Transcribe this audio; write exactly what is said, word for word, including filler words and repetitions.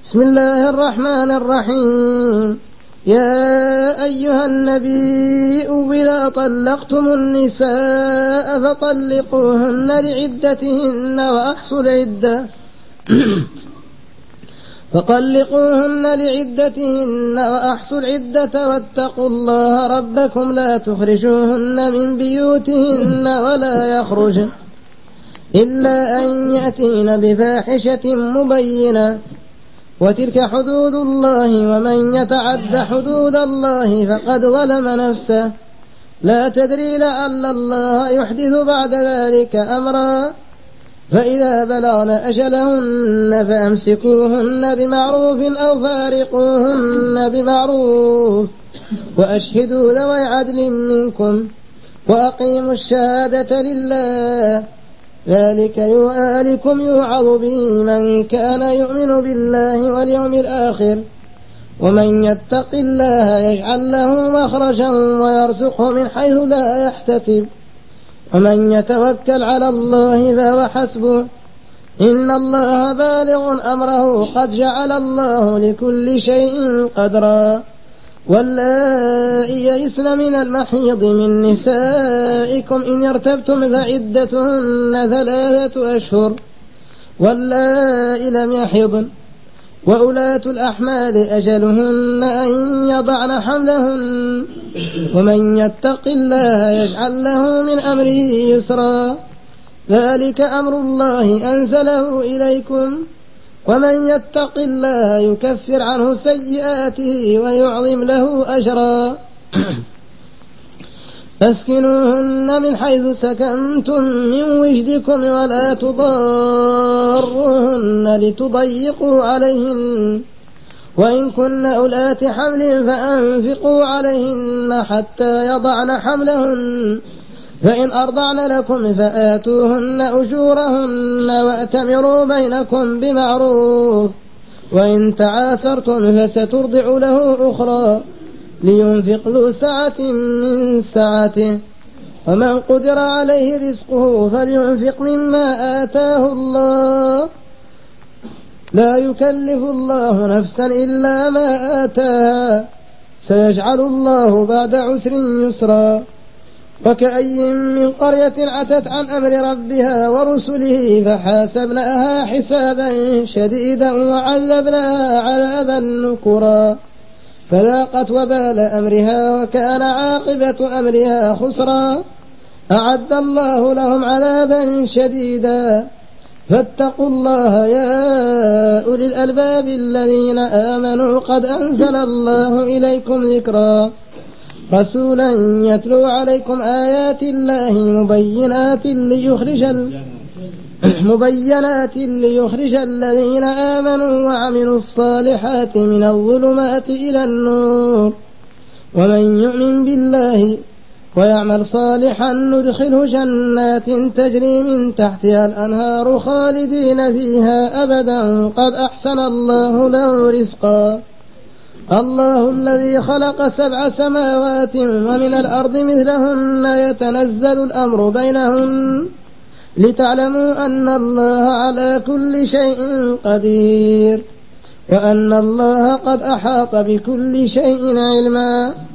بسم الله الرحمن الرحيم. يا أيها النبي إذا طلقتم النساء فطلقوهن لعدتهن وأحصوا العدة فطلقوهن لعدتهن وأحصوا العدة واتقوا الله ربكم لا تخرجوهن من بيوتهن ولا يخرجن إلا أن يأتين بفاحشة مبينة وتلك حدود الله ومن يتعد حدود الله فقد ظلم نفسه لا تدري لعل الله يحدث بعد ذلك أمرا فإذا بلغن أجلهن فأمسكوهن بمعروف أو فارقوهن بمعروف وأشهدوا ذوي عدل منكم وأقيموا الشهادة لله ذلك يوعظكم يوعظ به من كان يؤمن بالله واليوم الآخر ومن يتق الله يجعل له مخرجا ويرزقه من حيث لا يحتسب ومن يتوكل على الله فهو حسبه إن الله بالغ أمره قد جعل الله لكل شيء قدرا واللائي يئسن من المحيض من نسائكم إن ارتبتم فعدتهن ثلاثة أشهر واللائي لم يحضن وأولاة الأحمال أجلهن أن يضعن حملهن ومن يتق الله يجعل له من أمره يسرا ذلك أمر الله أنزله إليكم ومن يتق الله يكفر عنه سيئاته ويعظم له أجرا أسكنوهن من حيث سكنتم من وجدكم ولا تضاروهن لتضيقوا عليهن وإن كن أولات حمل فأنفقوا عليهن حتى يضعن حملهن فإن أرضعن لكم فآتوهن أجورهن وأتمروا بينكم بمعروف وإن تعاسرتم فسترضع له أخرى لينفق ذو سعة من سعته ومن قدر عليه رزقه فلينفق مما آتاه الله لا يكلف الله نفسا إلا ما آتاها سيجعل الله بعد عسر يسرا وكأي من قرية عتت عن أمر ربها ورسله فحاسبناها حسابا شديدا وعذبناها عذابا نكرا فذاقت وبال أمرها وكان عاقبة أمرها خسرا أعد الله لهم عذابا شديدا فاتقوا الله يا أولي الألباب الذين آمنوا قد أنزل الله إليكم ذكرا رسولا يتلو عليكم آيات الله مبينات ليخرج ال... مبينات ليخرج الذين آمنوا وعملوا الصالحات من الظلمات إلى النور ومن يؤمن بالله ويعمل صالحا ندخله جنات تجري من تحتها الأنهار خالدين فيها أبدا قد أحسن الله له رزقا الله الذي خلق سبع سماوات ومن الأرض مثلهن يتنزل الأمر بينهن لتعلموا أن الله على كل شيء قدير وأن الله قد أحاط بكل شيء علما